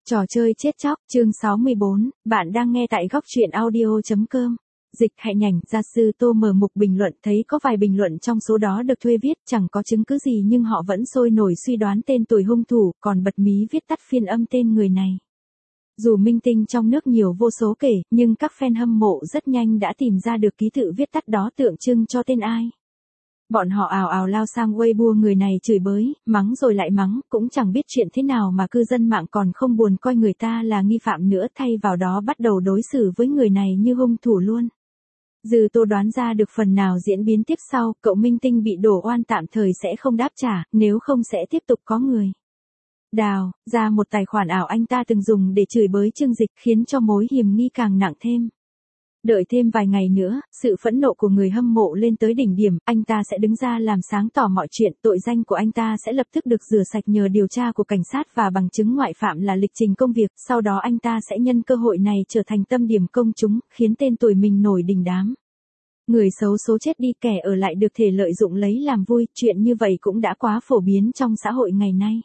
Trò chơi chết chóc, chương 64, bạn đang nghe tại góc truyện audio.com. Dịch Hạnh Nhảnh, gia sư Tô mở mục bình luận, thấy có vài bình luận trong số đó được thuê viết, chẳng có chứng cứ gì nhưng họ vẫn sôi nổi suy đoán tên tuổi hung thủ, còn bật mí viết tắt phiên âm tên người này. Dù minh tinh trong nước nhiều vô số kể, nhưng các fan hâm mộ rất nhanh đã tìm ra được ký tự viết tắt đó tượng trưng cho tên ai. Bọn họ ào ào lao sang Weibo người này chửi bới, mắng rồi lại mắng, cũng chẳng biết chuyện thế nào mà cư dân mạng còn không buồn coi người ta là nghi phạm nữa, thay vào đó bắt đầu đối xử với người này như hung thủ luôn. Dư Tô đoán ra được phần nào diễn biến tiếp sau, cậu minh tinh bị đổ oan tạm thời sẽ không đáp trả, nếu không sẽ tiếp tục có người đào ra một tài khoản ảo anh ta từng dùng để chửi bới Trương Dịch, khiến cho mối hiềm nghi càng nặng thêm. Đợi thêm vài ngày nữa, sự phẫn nộ của người hâm mộ lên tới đỉnh điểm, anh ta sẽ đứng ra làm sáng tỏ mọi chuyện, tội danh của anh ta sẽ lập tức được rửa sạch nhờ điều tra của cảnh sát và bằng chứng ngoại phạm là lịch trình công việc, sau đó anh ta sẽ nhân cơ hội này trở thành tâm điểm công chúng, khiến tên tuổi mình nổi đình đám. Người xấu số chết đi, kẻ ở lại được thể lợi dụng lấy làm vui, chuyện như vậy cũng đã quá phổ biến trong xã hội ngày nay.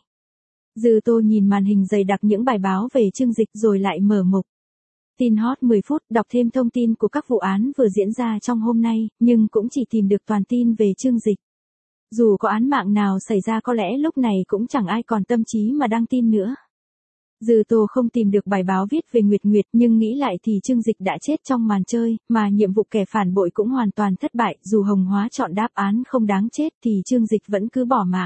Dư Tô nhìn màn hình dày đặc những bài báo về Trương Dịch rồi lại mở mục tin hot 10 phút, đọc thêm thông tin của các vụ án vừa diễn ra trong hôm nay, nhưng cũng chỉ tìm được toàn tin về Trương Dịch. Dù có án mạng nào xảy ra có lẽ lúc này cũng chẳng ai còn tâm trí mà đăng tin nữa. Dư Tô không tìm được bài báo viết về Nguyệt Nguyệt, nhưng nghĩ lại thì Trương Dịch đã chết trong màn chơi, mà nhiệm vụ kẻ phản bội cũng hoàn toàn thất bại, dù Hồng Hóa chọn đáp án không đáng chết thì Trương Dịch vẫn cứ bỏ mạng.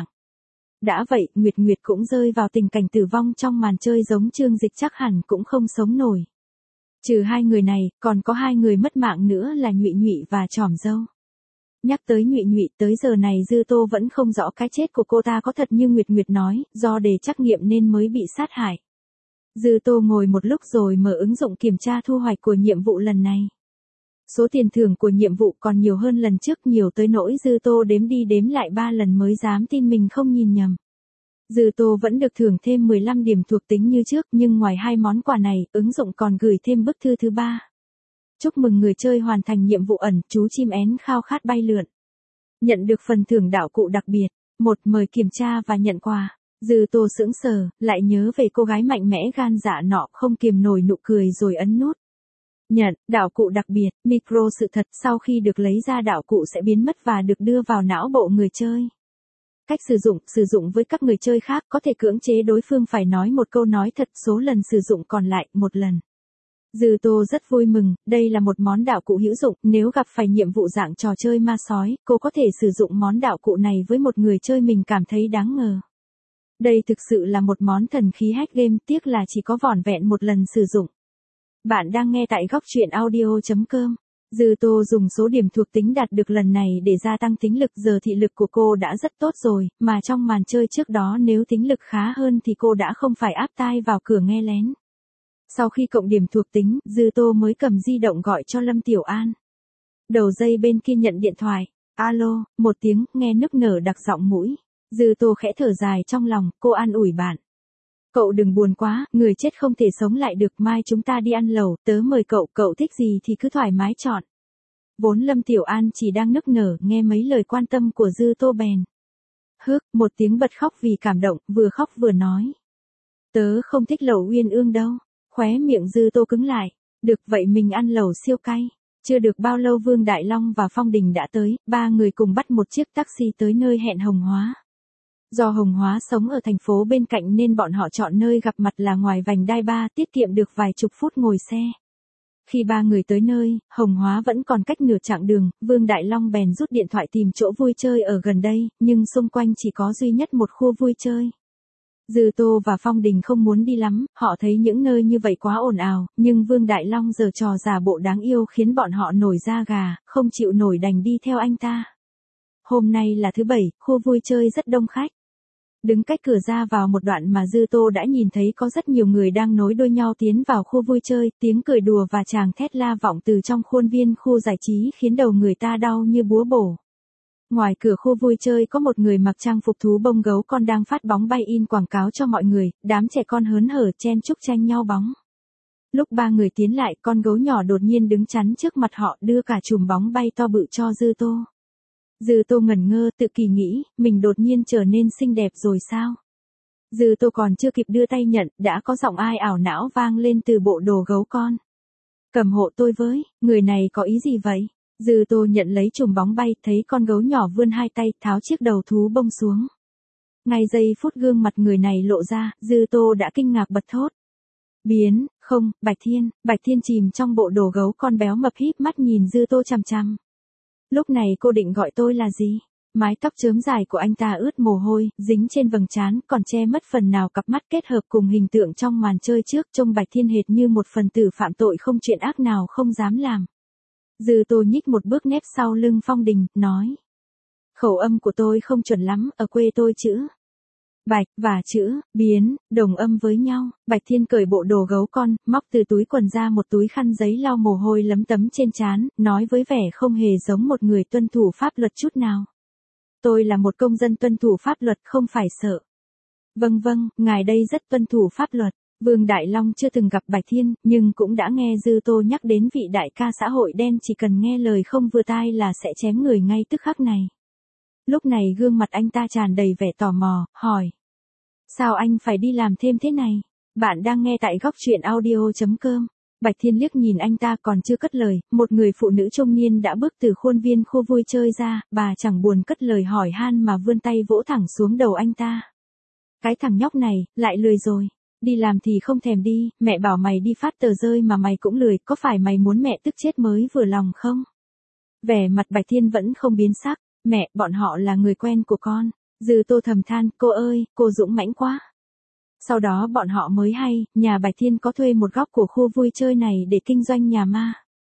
Đã vậy, Nguyệt Nguyệt cũng rơi vào tình cảnh tử vong trong màn chơi giống Trương Dịch, chắc hẳn cũng không sống nổi. Trừ hai người này, còn có hai người mất mạng nữa là Nhụy Nhụy và Trỏm Dâu. Nhắc tới Nhụy Nhụy, tới giờ này Dư Tô vẫn không rõ cái chết của cô ta có thật như Nguyệt Nguyệt nói, do để trắc nghiệm nên mới bị sát hại. Dư Tô ngồi một lúc rồi mở ứng dụng kiểm tra thu hoạch của nhiệm vụ lần này. Số tiền thưởng của nhiệm vụ còn nhiều hơn lần trước, nhiều tới nỗi Dư Tô đếm đi đếm lại 3 lần mới dám tin mình không nhìn nhầm. Dư Tô vẫn được thưởng thêm 15 điểm thuộc tính như trước, nhưng ngoài hai món quà này, ứng dụng còn gửi thêm bức thư thứ 3. Chúc mừng người chơi hoàn thành nhiệm vụ ẩn, chú chim én khao khát bay lượn. Nhận được phần thưởng đạo cụ đặc biệt. Mời kiểm tra và nhận quà. Dư Tô sững sờ, lại nhớ về cô gái mạnh mẽ gan dạ nọ, không kiềm nổi nụ cười rồi ấn nút. Nhận, đạo cụ đặc biệt, micro sự thật, sau khi được lấy ra đạo cụ sẽ biến mất và được đưa vào não bộ người chơi. Cách sử dụng với các người chơi khác, có thể cưỡng chế đối phương phải nói một câu nói thật, số lần sử dụng còn lại, 1 lần. Dư Tô rất vui mừng, đây là một món đạo cụ hữu dụng, nếu gặp phải nhiệm vụ dạng trò chơi ma sói, cô có thể sử dụng món đạo cụ này với một người chơi mình cảm thấy đáng ngờ. Đây thực sự là một món thần khí hack game, tiếc là chỉ có vỏn vẹn 1 lần sử dụng. Bạn đang nghe tại góc truyện audio.com. Dư Tô dùng số điểm thuộc tính đạt được lần này để gia tăng tính lực, giờ thị lực của cô đã rất tốt rồi, mà trong màn chơi trước đó nếu tính lực khá hơn thì cô đã không phải áp tai vào cửa nghe lén. Sau khi cộng điểm thuộc tính, Dư Tô mới cầm di động gọi cho Lâm Tiểu An. Đầu dây bên kia nhận điện thoại. Alo, một tiếng, nghe nức nở đặc giọng mũi. Dư Tô khẽ thở dài trong lòng, cô an ủi bạn. Cậu đừng buồn quá, người chết không thể sống lại được, mai chúng ta đi ăn lẩu, tớ mời cậu thích gì thì cứ thoải mái chọn. Vốn Lâm Tiểu An chỉ đang nức nở, nghe mấy lời quan tâm của Dư Tô bèn. Một tiếng bật khóc vì cảm động, vừa khóc vừa nói. Tớ không thích lẩu Uyên Ương đâu. Khóe miệng Dư Tô cứng lại. Được vậy mình ăn lẩu siêu cay. Chưa được bao lâu Vương Đại Long và Phong Đình đã tới, 3 người cùng bắt một chiếc taxi tới nơi hẹn Hồng Hóa. Do Hồng Hóa sống ở thành phố bên cạnh nên bọn họ chọn nơi gặp mặt là ngoài vành đai 3, tiết kiệm được vài chục phút ngồi xe. Khi 3 người tới nơi, Hồng Hóa vẫn còn cách nửa chặng đường, Vương Đại Long bèn rút điện thoại tìm chỗ vui chơi ở gần đây, nhưng xung quanh chỉ có duy nhất một khu vui chơi. Dư Tô và Phong Đình không muốn đi lắm, họ thấy những nơi như vậy quá ồn ào, nhưng Vương Đại Long giở trò giả bộ đáng yêu khiến bọn họ nổi da gà, không chịu nổi đành đi theo anh ta. Hôm nay là thứ Bảy, khu vui chơi rất đông khách. Đứng cách cửa ra vào một đoạn mà Dư Tô đã nhìn thấy có rất nhiều người đang nối đuôi nhau tiến vào khu vui chơi, tiếng cười đùa và tràng thét la vọng từ trong khuôn viên khu giải trí khiến đầu người ta đau như búa bổ. Ngoài cửa khu vui chơi có một người mặc trang phục thú bông gấu con đang phát bóng bay in quảng cáo cho mọi người, đám trẻ con hớn hở chen chúc tranh nhau bóng. Lúc 3 người tiến lại, con gấu nhỏ đột nhiên đứng chắn trước mặt họ, đưa cả chùm bóng bay to bự cho Dư Tô. Dư Tô ngẩn ngơ, tự kỳ nghĩ, mình đột nhiên trở nên xinh đẹp rồi sao? Dư Tô còn chưa kịp đưa tay nhận, đã có giọng ai ảo não vang lên từ bộ đồ gấu con. Cầm hộ tôi với, người này có ý gì vậy? Dư Tô nhận lấy chùm bóng bay, thấy con gấu nhỏ vươn hai tay, tháo chiếc đầu thú bông xuống. Ngay giây phút gương mặt người này lộ ra, Dư Tô đã kinh ngạc bật thốt. Không, Bạch Thiên chìm trong bộ đồ gấu con béo mập híp mắt nhìn Dư Tô chằm chằm. Lúc này cô định gọi tôi là gì? Mái tóc chớm dài của anh ta ướt mồ hôi, dính trên vầng trán, còn che mất phần nào cặp mắt kết hợp cùng hình tượng trong màn chơi trước, trông Bạch Thiên hệt như một phần tử phạm tội không chuyện ác nào không dám làm. Dư Tô nhích một bước nép sau lưng Phong Đình, nói. Khẩu âm của tôi không chuẩn lắm, ở quê tôi chữ Bạch và chữ Biến đồng âm với nhau. Bạch Thiên cởi bộ đồ gấu con, móc từ túi quần ra một túi khăn giấy lau mồ hôi lấm tấm trên trán, nói với vẻ không hề giống một người tuân thủ pháp luật chút nào. Tôi là một công dân tuân thủ pháp luật, không phải sợ. Vâng, ngài đây rất tuân thủ pháp luật. Vương Đại Long chưa từng gặp Bạch Thiên, nhưng cũng đã nghe Dư Tô nhắc đến vị đại ca xã hội đen chỉ cần nghe lời không vừa tai là sẽ chém người ngay tức khắc này. Lúc này gương mặt anh ta tràn đầy vẻ tò mò, hỏi. Sao anh phải đi làm thêm thế này? Bạn đang nghe tại góc truyện audio.com. Bạch Thiên liếc nhìn anh ta còn chưa cất lời, một người phụ nữ trung niên đã bước từ khuôn viên khu vui chơi ra, bà chẳng buồn cất lời hỏi han mà vươn tay vỗ thẳng xuống đầu anh ta. Cái thằng nhóc này, lại lười rồi. Đi làm thì không thèm đi, mẹ bảo mày đi phát tờ rơi mà mày cũng lười, có phải mày muốn mẹ tức chết mới vừa lòng không? Vẻ mặt Bạch Thiên vẫn không biến sắc. Mẹ, bọn họ là người quen của con. Dư Tô thầm than, cô ơi, cô dũng mãnh quá. Sau đó bọn họ mới hay, nhà Bạch Thiên có thuê một góc của khu vui chơi này để kinh doanh nhà ma.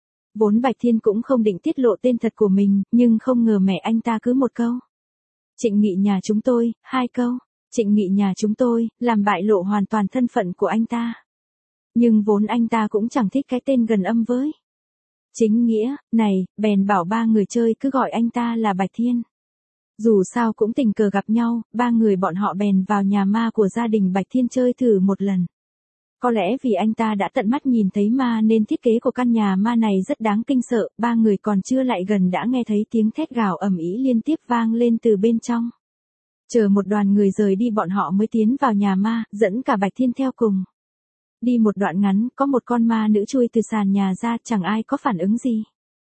Vốn Bạch Thiên cũng không định tiết lộ tên thật của mình, nhưng không ngờ mẹ anh ta cứ một câu. Trịnh Nghị nhà chúng tôi, 2 câu. Trịnh Nghị nhà chúng tôi, làm bại lộ hoàn toàn thân phận của anh ta. Nhưng vốn anh ta cũng chẳng thích cái tên gần âm với chính nghĩa, này, bèn bảo 3 người chơi cứ gọi anh ta là Bạch Thiên. Dù sao cũng tình cờ gặp nhau, 3 người bọn họ bèn vào nhà ma của gia đình Bạch Thiên chơi thử một lần. Có lẽ vì anh ta đã tận mắt nhìn thấy ma nên thiết kế của căn nhà ma này rất đáng kinh sợ, 3 người còn chưa lại gần đã nghe thấy tiếng thét gào ầm ĩ liên tiếp vang lên từ bên trong. Chờ một đoàn người rời đi bọn họ mới tiến vào nhà ma, dẫn cả Bạch Thiên theo cùng. Đi một đoạn ngắn, có một con ma nữ chui từ sàn nhà ra, chẳng ai có phản ứng gì.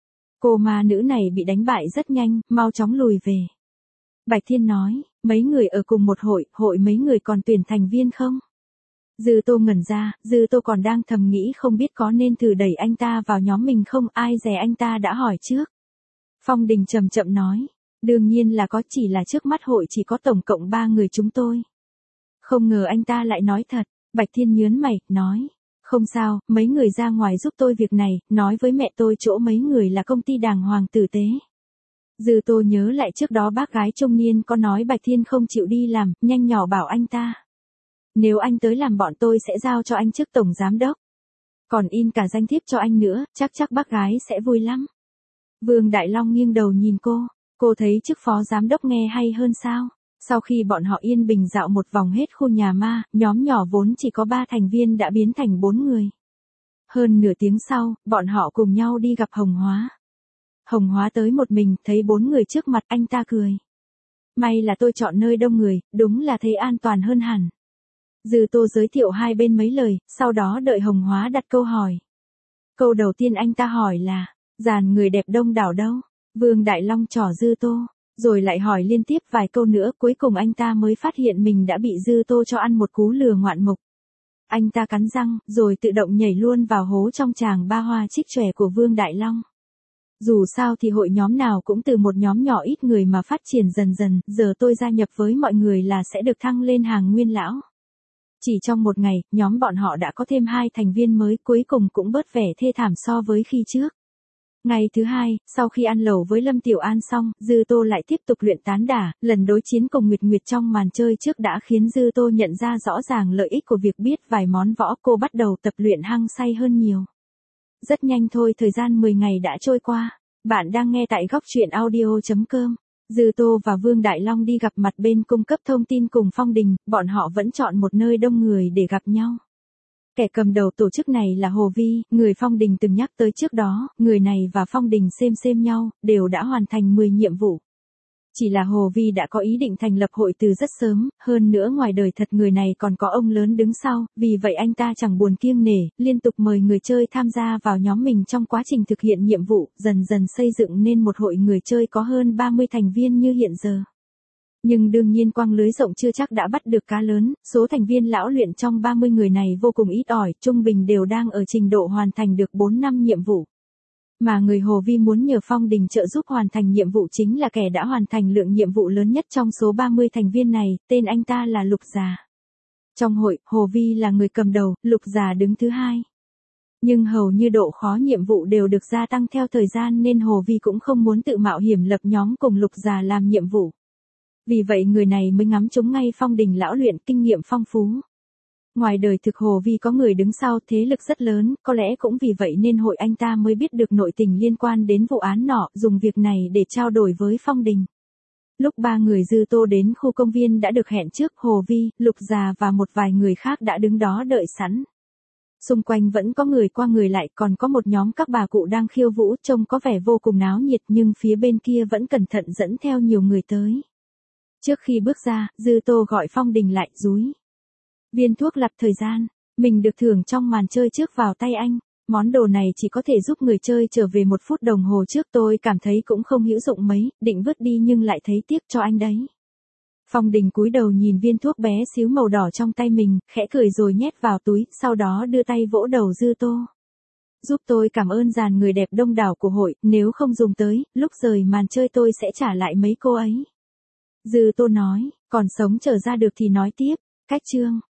Cô ma nữ này bị đánh bại rất nhanh, mau chóng lùi về. Bạch Thiên nói, mấy người ở cùng một hội mấy người còn tuyển thành viên không? Dư Tô ngẩn ra, Dư Tô còn đang thầm nghĩ không biết có nên thử đẩy anh ta vào nhóm mình không, ai dè anh ta đã hỏi trước. Phong Đình chậm chậm nói, đương nhiên là có, chỉ là trước mắt hội chỉ có tổng cộng 3 người chúng tôi. Không ngờ anh ta lại nói thật. Bạch Thiên nhớn mày, nói, không sao, mấy người ra ngoài giúp tôi việc này, nói với mẹ tôi chỗ mấy người là công ty đàng hoàng tử tế. Dư Tô nhớ lại trước đó bác gái trung niên có nói Bạch Thiên không chịu đi làm, nhanh nhỏ bảo anh ta. Nếu anh tới làm bọn tôi sẽ giao cho anh chức tổng giám đốc. Còn in cả danh thiếp cho anh nữa, chắc bác gái sẽ vui lắm. Vương Đại Long nghiêng đầu nhìn cô thấy chức phó giám đốc nghe hay hơn sao? Sau khi bọn họ yên bình dạo một vòng hết khu nhà ma, nhóm nhỏ vốn chỉ có 3 thành viên đã biến thành 4 người. Hơn nửa tiếng sau, bọn họ cùng nhau đi gặp Hồng Hóa. Hồng Hóa tới một mình, thấy 4 người trước mặt, anh ta cười. May là tôi chọn nơi đông người, đúng là thấy an toàn hơn hẳn. Dư Tô giới thiệu hai bên mấy lời, sau đó đợi Hồng Hóa đặt câu hỏi. Câu đầu tiên anh ta hỏi là, dàn người đẹp đông đảo đâu? Vương Đại Long trỏ Dư Tô. Rồi lại hỏi liên tiếp vài câu nữa, cuối cùng anh ta mới phát hiện mình đã bị Dư Tô cho ăn một cú lừa ngoạn mục. Anh ta cắn răng, rồi tự động nhảy luôn vào hố trong tràng ba hoa trích chòe của Vương Đại Long. Dù sao thì hội nhóm nào cũng từ một nhóm nhỏ ít người mà phát triển dần dần, giờ tôi gia nhập với mọi người là sẽ được thăng lên hàng nguyên lão. Chỉ trong một ngày, nhóm bọn họ đã có thêm 2 thành viên mới, cuối cùng cũng bớt vẻ thê thảm so với khi trước. Ngày thứ 2, sau khi ăn lẩu với Lâm Tiểu An xong, Dư Tô lại tiếp tục luyện tán đả, lần đối chiến cùng Nguyệt Nguyệt trong màn chơi trước đã khiến Dư Tô nhận ra rõ ràng lợi ích của việc biết vài món võ, cô bắt đầu tập luyện hăng say hơn nhiều. Rất nhanh thôi, thời gian 10 ngày đã trôi qua. Bạn đang nghe tại góc truyện audio.com. Dư Tô và Vương Đại Long đi gặp mặt bên cung cấp thông tin cùng Phong Đình, bọn họ vẫn chọn một nơi đông người để gặp nhau. Kẻ cầm đầu tổ chức này là Hồ Vi, người Phong Đình từng nhắc tới trước đó, người này và Phong Đình xem nhau, đều đã hoàn thành 10 nhiệm vụ. Chỉ là Hồ Vi đã có ý định thành lập hội từ rất sớm, hơn nữa ngoài đời thật người này còn có ông lớn đứng sau, vì vậy anh ta chẳng buồn kiêng nể, liên tục mời người chơi tham gia vào nhóm mình trong quá trình thực hiện nhiệm vụ, dần dần xây dựng nên một hội người chơi có hơn 30 thành viên như hiện giờ. Nhưng đương nhiên quăng lưới rộng chưa chắc đã bắt được cá lớn, số thành viên lão luyện trong 30 người này vô cùng ít ỏi, trung bình đều đang ở trình độ hoàn thành được 4 năm nhiệm vụ. Mà người Hồ Vi muốn nhờ Phong Đình trợ giúp hoàn thành nhiệm vụ chính là kẻ đã hoàn thành lượng nhiệm vụ lớn nhất trong số 30 thành viên này, tên anh ta là Lục Già. Trong hội, Hồ Vi là người cầm đầu, Lục Già đứng thứ hai. Nhưng hầu như độ khó nhiệm vụ đều được gia tăng theo thời gian nên Hồ Vi cũng không muốn tự mạo hiểm lập nhóm cùng Lục Già làm nhiệm vụ. Vì vậy người này mới ngắm trúng ngay Phong Đình lão luyện kinh nghiệm phong phú. Ngoài đời thực Hồ Vi có người đứng sau thế lực rất lớn, có lẽ cũng vì vậy nên hội anh ta mới biết được nội tình liên quan đến vụ án nọ, dùng việc này để trao đổi với Phong Đình. Lúc ba người Dư Tô đến khu công viên đã được hẹn trước, Hồ Vi, Lục Già và một vài người khác đã đứng đó đợi sẵn. Xung quanh vẫn có người qua người lại, còn có một nhóm các bà cụ đang khiêu vũ, trông có vẻ vô cùng náo nhiệt nhưng phía bên kia vẫn cẩn thận dẫn theo nhiều người tới. Trước khi bước ra, Dư Tô gọi Phong Đình lại, dúi viên thuốc lặp thời gian, mình được thưởng trong màn chơi trước vào tay anh. Món đồ này chỉ có thể giúp người chơi trở về 1 phút đồng hồ trước, tôi cảm thấy cũng không hữu dụng mấy, định vứt đi nhưng lại thấy tiếc cho anh đấy. Phong Đình cúi đầu nhìn viên thuốc bé xíu màu đỏ trong tay mình, khẽ cười rồi nhét vào túi, sau đó đưa tay vỗ đầu Dư Tô. Giúp tôi cảm ơn dàn người đẹp đông đảo của hội, nếu không dùng tới, lúc rời màn chơi tôi sẽ trả lại mấy cô ấy. Dư Tô nói, còn sống trở ra được thì nói tiếp. Cách chương